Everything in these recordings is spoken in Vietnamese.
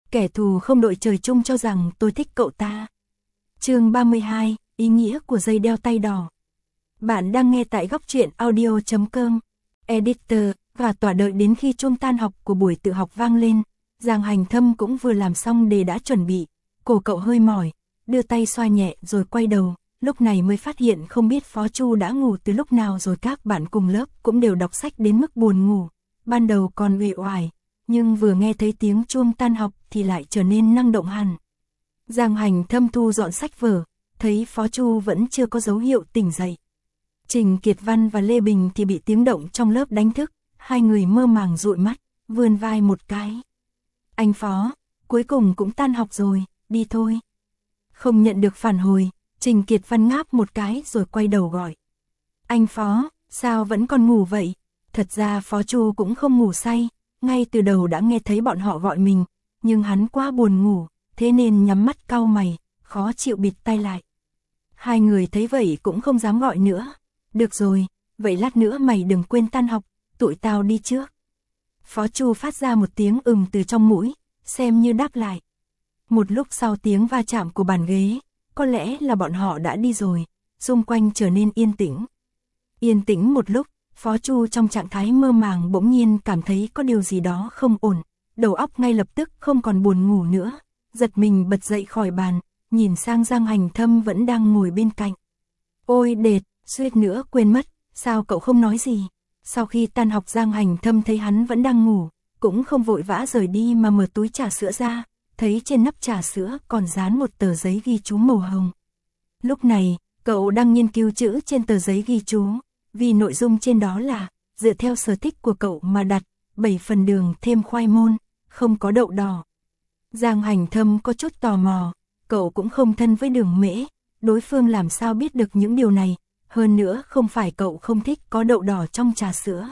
kẻ thù không đội trời chung cho rằng tôi thích cậu ta. Chương 32, ý nghĩa của dây đeo tay đỏ. Bạn đang nghe tại góc truyện audio.com. Editor, và tỏa đợi đến khi chuông tan học của buổi tự học vang lên, Giang Hành Thâm cũng vừa làm xong đề đã chuẩn bị. Cổ cậu hơi mỏi, đưa tay xoa nhẹ rồi quay đầu, lúc này mới phát hiện không biết Phó Chu đã ngủ từ lúc nào rồi. Các bạn cùng lớp cũng đều đọc sách đến mức buồn ngủ, ban đầu còn uể oải, nhưng vừa nghe thấy tiếng chuông tan học thì lại trở nên năng động hẳn. Giang Hành Thâm thu dọn sách vở, thấy Phó Chu vẫn chưa có dấu hiệu tỉnh dậy. Trình Kiệt Văn và Lê Bình thì bị tiếng động trong lớp đánh thức, hai người mơ màng dụi mắt, vươn vai một cái. Anh Phó, cuối cùng cũng tan học rồi, đi thôi. Không nhận được phản hồi, Trình Kiệt Văn ngáp một cái rồi quay đầu gọi. Anh Phó, sao vẫn còn ngủ vậy? Thật ra Phó Chu cũng không ngủ say, ngay từ đầu đã nghe thấy bọn họ gọi mình, nhưng hắn quá buồn ngủ, thế nên nhắm mắt cau mày, khó chịu bịt tai lại. Hai người thấy vậy cũng không dám gọi nữa. Được rồi, vậy lát nữa mày đừng quên tan học, tụi tao đi trước. Phó Chu phát ra một tiếng từ trong mũi, xem như đáp lại. Một lúc sau tiếng va chạm của bàn ghế, có lẽ là bọn họ đã đi rồi, xung quanh trở nên yên tĩnh. Yên tĩnh một lúc, Phó Chu trong trạng thái mơ màng bỗng nhiên cảm thấy có điều gì đó không ổn, đầu óc ngay lập tức không còn buồn ngủ nữa, giật mình bật dậy khỏi bàn, nhìn sang Giang Hành Thâm vẫn đang ngồi bên cạnh. Ôi đệt, suýt nữa quên mất, sao cậu không nói gì? Sau khi tan học Giang Hành Thâm thấy hắn vẫn đang ngủ, cũng không vội vã rời đi mà mở túi trà sữa ra, thấy trên nắp trà sữa còn dán một tờ giấy ghi chú màu hồng. Lúc này, cậu đang nghiên cứu chữ trên tờ giấy ghi chú, vì nội dung trên đó là dựa theo sở thích của cậu mà đặt 7 phần đường thêm khoai môn, không có đậu đỏ. Giang Hành Thâm có chút tò mò, cậu cũng không thân với Đường Mễ, đối phương làm sao biết được những điều này, hơn nữa không phải cậu không thích có đậu đỏ trong trà sữa.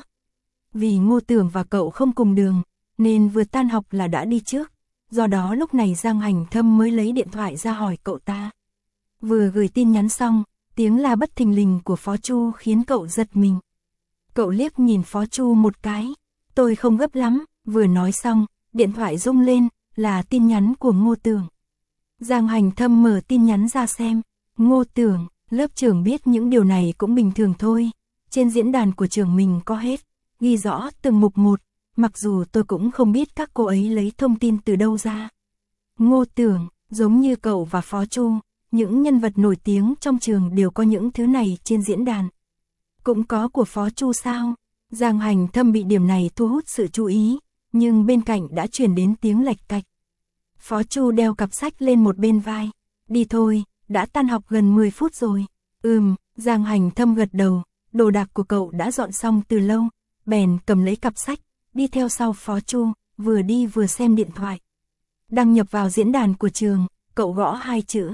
Vì Ngô Tưởng và cậu không cùng đường, nên vừa tan học là đã đi trước, do đó lúc này Giang Hành Thâm mới lấy điện thoại ra hỏi cậu ta. Vừa gửi tin nhắn xong, tiếng la bất thình lình của Phó Chu khiến cậu giật mình. Cậu liếc nhìn Phó Chu một cái, tôi không gấp lắm, vừa nói xong, điện thoại rung lên, là tin nhắn của Ngô Tưởng. Giang Hành Thâm mở tin nhắn ra xem, Ngô Tưởng, lớp trưởng biết những điều này cũng bình thường thôi, trên diễn đàn của trường mình có hết, ghi rõ từng mục một, mặc dù tôi cũng không biết các cô ấy lấy thông tin từ đâu ra. Ngô Tưởng, giống như cậu và Phó Chu, những nhân vật nổi tiếng trong trường đều có những thứ này trên diễn đàn. Cũng có của Phó Chu sao? Giang Hành Thâm bị điểm này thu hút sự chú ý, nhưng bên cạnh đã truyền đến tiếng lạch cạch. Phó Chu đeo cặp sách lên một bên vai. Đi thôi, đã tan học gần 10 phút rồi. Giang Hành Thâm gật đầu, đồ đạc của cậu đã dọn xong từ lâu, bèn cầm lấy cặp sách, đi theo sau Phó Chu, vừa đi vừa xem điện thoại. Đăng nhập vào diễn đàn của trường, cậu gõ 2 chữ.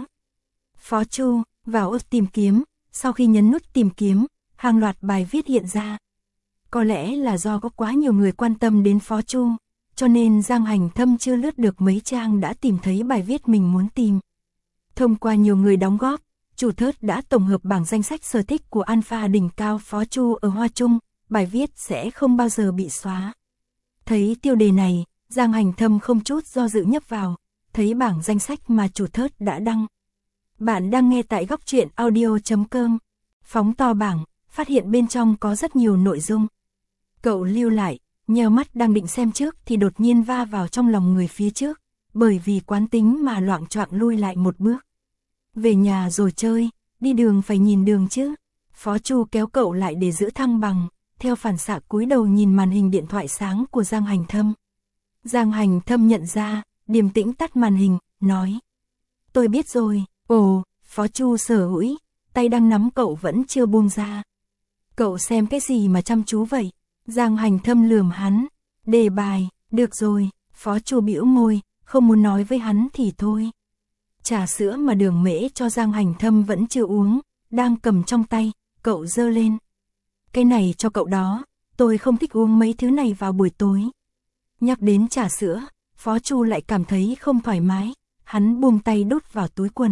Phó Chu, vào ô tìm kiếm, sau khi nhấn nút tìm kiếm, hàng loạt bài viết hiện ra. Có lẽ là do có quá nhiều người quan tâm đến Phó Chu, cho nên Giang Hành Thâm chưa lướt được mấy trang đã tìm thấy bài viết mình muốn tìm. Thông qua nhiều người đóng góp, chủ thớt đã tổng hợp bảng danh sách sở thích của alpha đỉnh cao Phó Chu ở Hoa Trung, bài viết sẽ không bao giờ bị xóa. Thấy tiêu đề này, Giang Hành Thâm không chút do dự nhấp vào, thấy bảng danh sách mà chủ thớt đã đăng. Bạn đang nghe tại góc truyện audio.com. Phóng to bảng, phát hiện bên trong có rất nhiều nội dung. Cậu lưu lại, nheo mắt đang định xem trước thì đột nhiên va vào trong lòng người phía trước, bởi vì quán tính mà loạng choạng lui lại một bước. Về nhà rồi chơi, đi đường phải nhìn đường chứ. Phó Chu kéo cậu lại để giữ thăng bằng, theo phản xạ cúi đầu nhìn màn hình điện thoại sáng của Giang Hành Thâm. Giang Hành Thâm nhận ra, điềm tĩnh tắt màn hình, nói. Tôi biết rồi. Ồ, Phó Chu sở hũi, tay đang nắm cậu vẫn chưa buông ra. Cậu xem cái gì mà chăm chú vậy? Giang Hành Thâm lườm hắn. Đề bài, được rồi, Phó Chu bĩu môi, không muốn nói với hắn thì thôi. Trà sữa mà Đường Mễ cho Giang Hành Thâm vẫn chưa uống, đang cầm trong tay, cậu giơ lên. Cái này cho cậu đó, tôi không thích uống mấy thứ này vào buổi tối. Nhắc đến trà sữa, Phó Chu lại cảm thấy không thoải mái, hắn buông tay đút vào túi quần.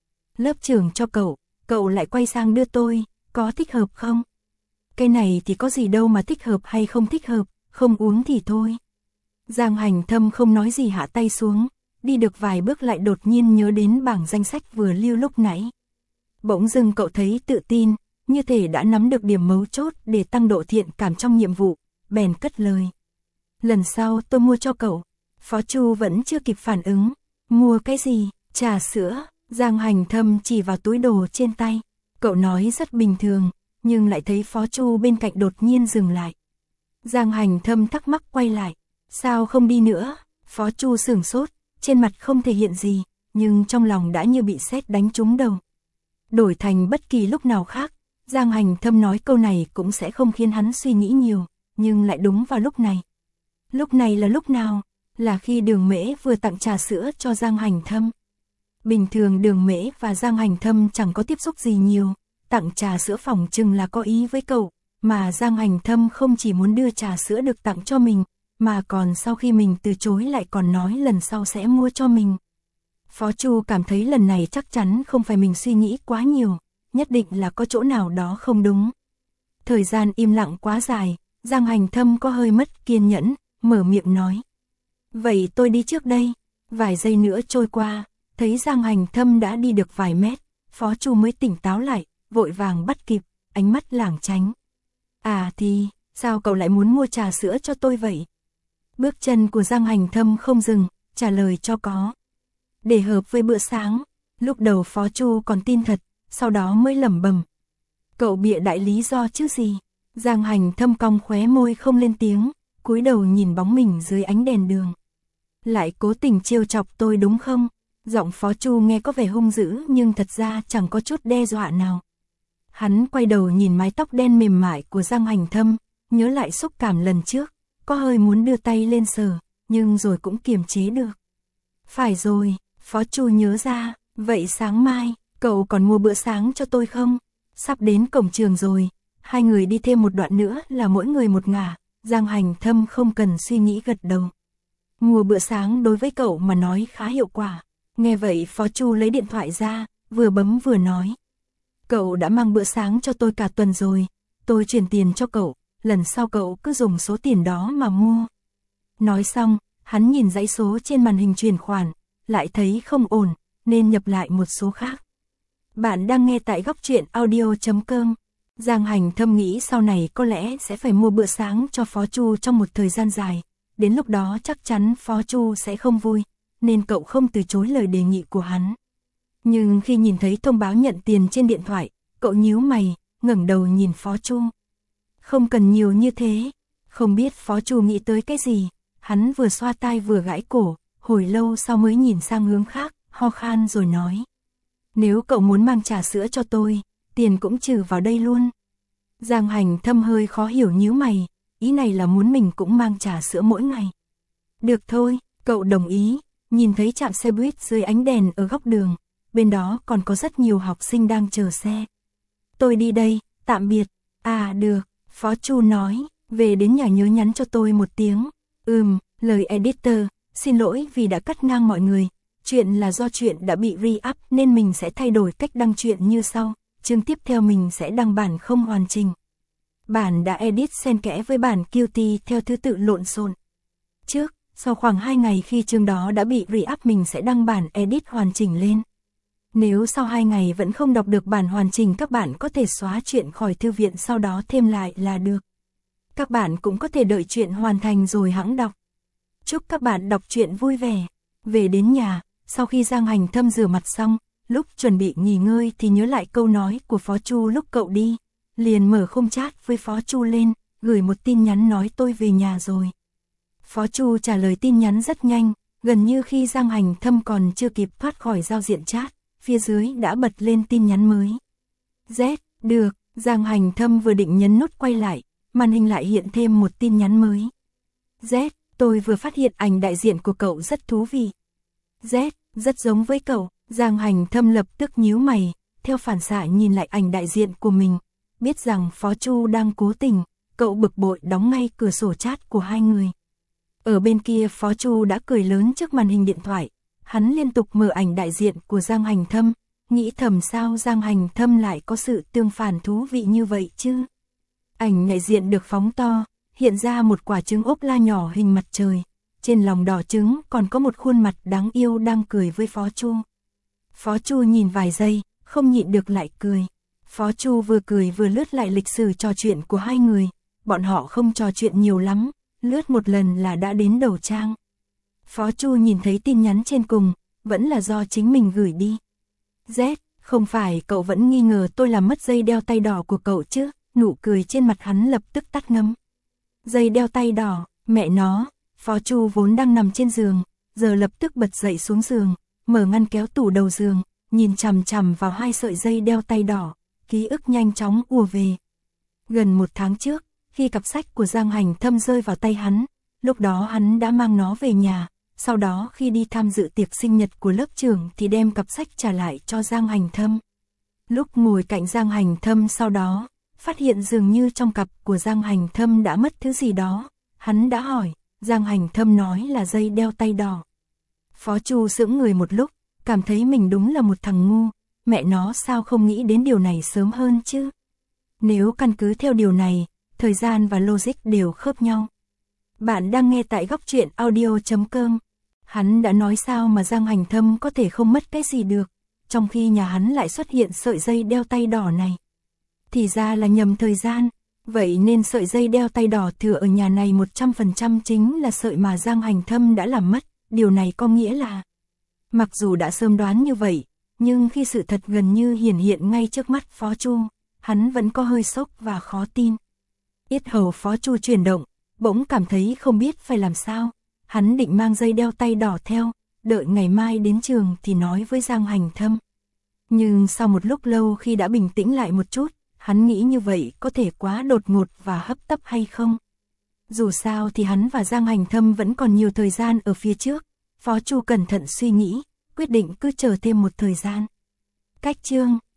Lớp trưởng cho cậu lại quay sang đưa tôi, có thích hợp không? Cái này thì có gì đâu mà thích hợp hay không thích hợp, không uống thì thôi. Giang Hành Thâm không nói gì hạ tay xuống, đi được vài bước lại đột nhiên nhớ đến bảng danh sách vừa lưu lúc nãy. Bỗng dưng cậu thấy tự tin, như thể đã nắm được điểm mấu chốt để tăng độ thiện cảm trong nhiệm vụ, bèn cất lời. Lần sau tôi mua cho cậu. Phó Chu vẫn chưa kịp phản ứng. Mua cái gì? Trà sữa. Giang Hành Thâm chỉ vào túi đồ trên tay. Cậu nói rất bình thường, nhưng lại thấy Phó Chu bên cạnh đột nhiên dừng lại. Giang Hành Thâm thắc mắc quay lại. Sao không đi nữa? Phó Chu sửng sốt, trên mặt không thể hiện gì, nhưng trong lòng đã như bị sét đánh trúng đầu. Đổi thành bất kỳ lúc nào khác, Giang Hành Thâm nói câu này cũng sẽ không khiến hắn suy nghĩ nhiều, nhưng lại đúng vào lúc này. Lúc này là lúc nào? Là khi Đường Mễ vừa tặng trà sữa cho Giang Hành Thâm. Bình thường Đường Mễ và Giang Hành Thâm chẳng có tiếp xúc gì nhiều, tặng trà sữa phỏng chừng là có ý với cậu, mà Giang Hành Thâm không chỉ muốn đưa trà sữa được tặng cho mình, mà còn sau khi mình từ chối lại còn nói lần sau sẽ mua cho mình. Phó Chu cảm thấy lần này chắc chắn không phải mình suy nghĩ quá nhiều, nhất định là có chỗ nào đó không đúng. Thời gian im lặng quá dài, Giang Hành Thâm có hơi mất kiên nhẫn, mở miệng nói. Vậy tôi đi trước đây. Vài giây nữa trôi qua, thấy Giang Hành Thâm đã đi được vài mét, Phó Chu mới tỉnh táo lại, vội vàng bắt kịp, ánh mắt lảng tránh. À thì, sao cậu lại muốn mua trà sữa cho tôi vậy? Bước chân của Giang Hành Thâm không dừng, trả lời cho có. Để hợp với bữa sáng. Lúc đầu Phó Chu còn tin thật, sau đó mới lẩm bẩm. Cậu bịa đại lý do chứ gì? Giang Hành Thâm cong khóe môi không lên tiếng, cúi đầu nhìn bóng mình dưới ánh đèn đường. Lại cố tình trêu chọc tôi đúng không? Giọng Phó Chu nghe có vẻ hung dữ nhưng thật ra chẳng có chút đe dọa nào. Hắn quay đầu nhìn mái tóc đen mềm mại của Giang Hành Thâm, nhớ lại xúc cảm lần trước, có hơi muốn đưa tay lên sờ, nhưng rồi cũng kiềm chế được. Phải rồi, Phó Chu nhớ ra, vậy sáng mai, cậu còn mua bữa sáng cho tôi không? Sắp đến cổng trường rồi, hai người đi thêm một đoạn nữa là mỗi người một ngả, Giang Hành Thâm không cần suy nghĩ gật đầu. Mua bữa sáng đối với cậu mà nói khá hiệu quả. Nghe vậy Phó Chu lấy điện thoại ra, vừa bấm vừa nói. Cậu đã mang bữa sáng cho tôi cả tuần rồi, tôi chuyển tiền cho cậu, lần sau cậu cứ dùng số tiền đó mà mua. Nói xong, hắn nhìn dãy số trên màn hình chuyển khoản, lại thấy không ổn, nên nhập lại một số khác. Bạn đang nghe tại góc truyện audio.com. Giang Hành Thâm nghĩ sau này có lẽ sẽ phải mua bữa sáng cho Phó Chu trong một thời gian dài, đến lúc đó chắc chắn Phó Chu sẽ không vui, nên cậu không từ chối lời đề nghị của hắn. Nhưng khi nhìn thấy thông báo nhận tiền trên điện thoại, cậu nhíu mày, ngẩng đầu nhìn Phó Chu. Không cần nhiều như thế. Không biết Phó Chu nghĩ tới cái gì, hắn vừa xoa tai vừa gãi cổ, hồi lâu sau mới nhìn sang hướng khác, ho khan rồi nói. Nếu cậu muốn mang trà sữa cho tôi, tiền cũng trừ vào đây luôn. Giang Hành Thâm hơi khó hiểu nhíu mày, ý này là muốn mình cũng mang trà sữa mỗi ngày. Được thôi, cậu đồng ý, nhìn thấy trạm xe buýt dưới ánh đèn ở góc đường, bên đó còn có rất nhiều học sinh đang chờ xe. Tôi đi đây, tạm biệt. À được, Phó Chu nói, về đến nhà nhớ nhắn cho tôi một tiếng. Lời editor, xin lỗi vì đã cắt ngang mọi người. Chuyện là do chuyện đã bị re-up nên mình sẽ thay đổi cách đăng chuyện như sau. Chương tiếp theo mình sẽ đăng bản không hoàn chỉnh. Bản đã edit xen kẽ với bản QT theo thứ tự lộn xộn. Trước, sau khoảng 2 ngày khi chương đó đã bị re-up mình sẽ đăng bản edit hoàn chỉnh lên. Nếu sau 2 ngày vẫn không đọc được bản hoàn chỉnh các bạn có thể xóa chuyện khỏi thư viện sau đó thêm lại là được. Các bạn cũng có thể đợi chuyện hoàn thành rồi hẵng đọc. Chúc các bạn đọc truyện vui vẻ. Về đến nhà, sau khi Giang Hành Thâm rửa mặt xong, lúc chuẩn bị nghỉ ngơi thì nhớ lại câu nói của Phó Chu lúc cậu đi. Liền mở khung chat với Phó Chu lên, gửi một tin nhắn nói tôi về nhà rồi. Phó Chu trả lời tin nhắn rất nhanh, gần như khi Giang Hành Thâm còn chưa kịp thoát khỏi giao diện chat, phía dưới đã bật lên tin nhắn mới. Z, được, Giang Hành Thâm vừa định nhấn nút quay lại, màn hình lại hiện thêm một tin nhắn mới. Z, tôi vừa phát hiện ảnh đại diện của cậu rất thú vị. Z, rất giống với cậu. Giang Hành Thâm lập tức nhíu mày, theo phản xạ nhìn lại ảnh đại diện của mình, biết rằng Phó Chu đang cố tình, cậu bực bội đóng ngay cửa sổ chat của hai người. Ở bên kia Phó Chu đã cười lớn trước màn hình điện thoại, hắn liên tục mở ảnh đại diện của Giang Hành Thâm, nghĩ thầm sao Giang Hành Thâm lại có sự tương phản thú vị như vậy chứ. Ảnh đại diện được phóng to, hiện ra một quả trứng ốp la nhỏ hình mặt trời, trên lòng đỏ trứng còn có một khuôn mặt đáng yêu đang cười với Phó Chu. Phó Chu nhìn vài giây, không nhịn được lại cười. Phó Chu vừa cười vừa lướt lại lịch sử trò chuyện của hai người, bọn họ không trò chuyện nhiều lắm, lướt một lần là đã đến đầu trang. Phó Chu nhìn thấy tin nhắn trên cùng, vẫn là do chính mình gửi đi. Z, không phải cậu vẫn nghi ngờ tôi làm mất dây đeo tay đỏ của cậu chứ? Nụ cười trên mặt hắn lập tức tắt ngấm. Dây đeo tay đỏ, mẹ nó. Phó Chu vốn đang nằm trên giường, giờ lập tức bật dậy xuống giường, mở ngăn kéo tủ đầu giường, nhìn chằm chằm vào hai sợi dây đeo tay đỏ, ký ức nhanh chóng ùa về. Gần 1 tháng trước, khi cặp sách của Giang Hành Thâm rơi vào tay hắn, lúc đó hắn đã mang nó về nhà, sau đó khi đi tham dự tiệc sinh nhật của lớp trưởng thì đem cặp sách trả lại cho Giang Hành Thâm. Lúc ngồi cạnh Giang Hành Thâm sau đó, phát hiện dường như trong cặp của Giang Hành Thâm đã mất thứ gì đó, hắn đã hỏi, Giang Hành Thâm nói là dây đeo tay đỏ. Phó Chu sững người một lúc, cảm thấy mình đúng là một thằng ngu, mẹ nó sao không nghĩ đến điều này sớm hơn chứ? Nếu căn cứ theo điều này, thời gian và logic đều khớp nhau. Bạn đang nghe tại góc truyện audio.com. Hắn đã nói sao mà Giang Hành Thâm có thể không mất cái gì được, trong khi nhà hắn lại xuất hiện sợi dây đeo tay đỏ này. Thì ra là nhầm thời gian, vậy nên sợi dây đeo tay đỏ thừa ở nhà này 100% chính là sợi mà Giang Hành Thâm đã làm mất, điều này có nghĩa là... Mặc dù đã sớm đoán như vậy, nhưng khi sự thật gần như hiển hiện ngay trước mắt Phó Chu, hắn vẫn có hơi sốc và khó tin. Yết hầu Phó Chu chuyển động, bỗng cảm thấy không biết phải làm sao. Hắn định mang dây đeo tay đỏ theo, đợi ngày mai đến trường thì nói với Giang Hành Thâm. Nhưng sau một lúc lâu khi đã bình tĩnh lại một chút, hắn nghĩ như vậy có thể quá đột ngột và hấp tấp hay không? Dù sao thì hắn và Giang Hành Thâm vẫn còn nhiều thời gian ở phía trước. Phó Chu cẩn thận suy nghĩ, quyết định cứ chờ thêm một thời gian. Cách chương